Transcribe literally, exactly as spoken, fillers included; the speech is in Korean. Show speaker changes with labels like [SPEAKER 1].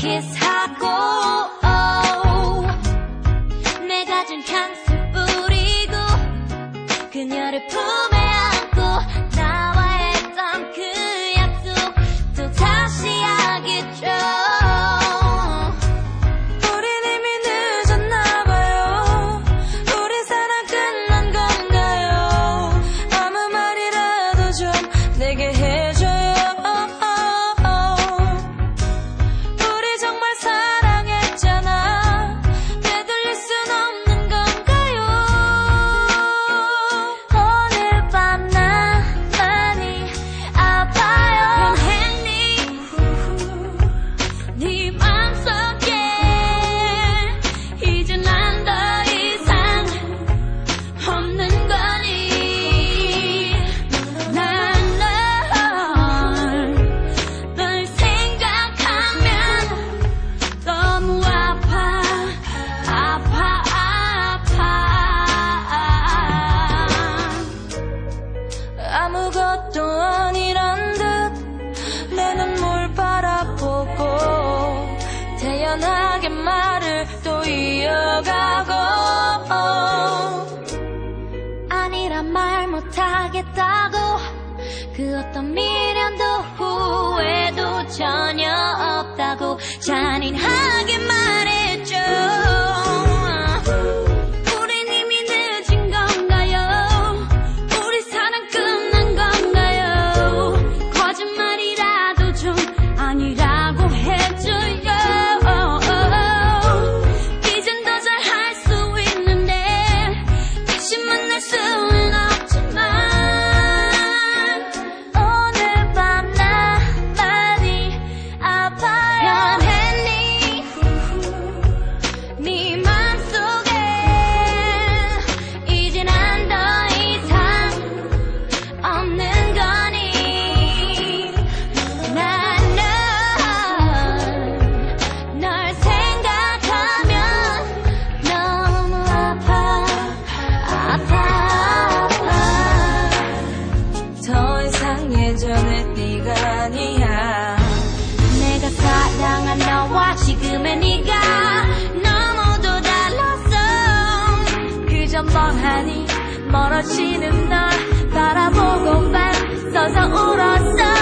[SPEAKER 1] 키스하고 oh. 내가 준 향수 뿌리고 그녀를 품에 안고 나와 했던 그 약속 또 다시 하겠죠.
[SPEAKER 2] 우린 이미 늦었나봐요. 우리 사랑 끝난 건가요? 아무 말이라도 좀 내게 해줘요. 우리 정말 사랑했잖아. 되돌릴 순 없는 건가요?
[SPEAKER 1] 오늘 밤 나 많이 아파요. 변했니? 네 맘속에 이제 난 더 이상 없는 거니. 난 널, 널 생각하면 너무 아파 아파 아파.
[SPEAKER 2] 아무것도 아니란 듯 내 눈물 바라보고 태연하게 말을 또 이어가고
[SPEAKER 1] 아니란 말 못하겠다고 그 어떤 미련도 후회도 전혀 없다고 잔인하게 말했죠. 우린 이미 늦은 건가요? 우리 사랑 끝난 건가요? 거짓말이라도 좀 아니라고 해줘요. 이젠 더 잘할 수 있는데 다시 만날 수는 없지만 오늘 밤 나 많이 아파요. 변했니? 네 맘속에 이제 난 더 이상 없는 거니. 난 널, 널 생각하면 너무 아파 아파 아파.
[SPEAKER 2] 더 이상 예전의 네가 아니야.
[SPEAKER 1] 내가 사랑한 너와 지금의 네가 너무도 달랐어.
[SPEAKER 2] 그저 멍하니 멀어지는 널 바라보고만 서서 울었어.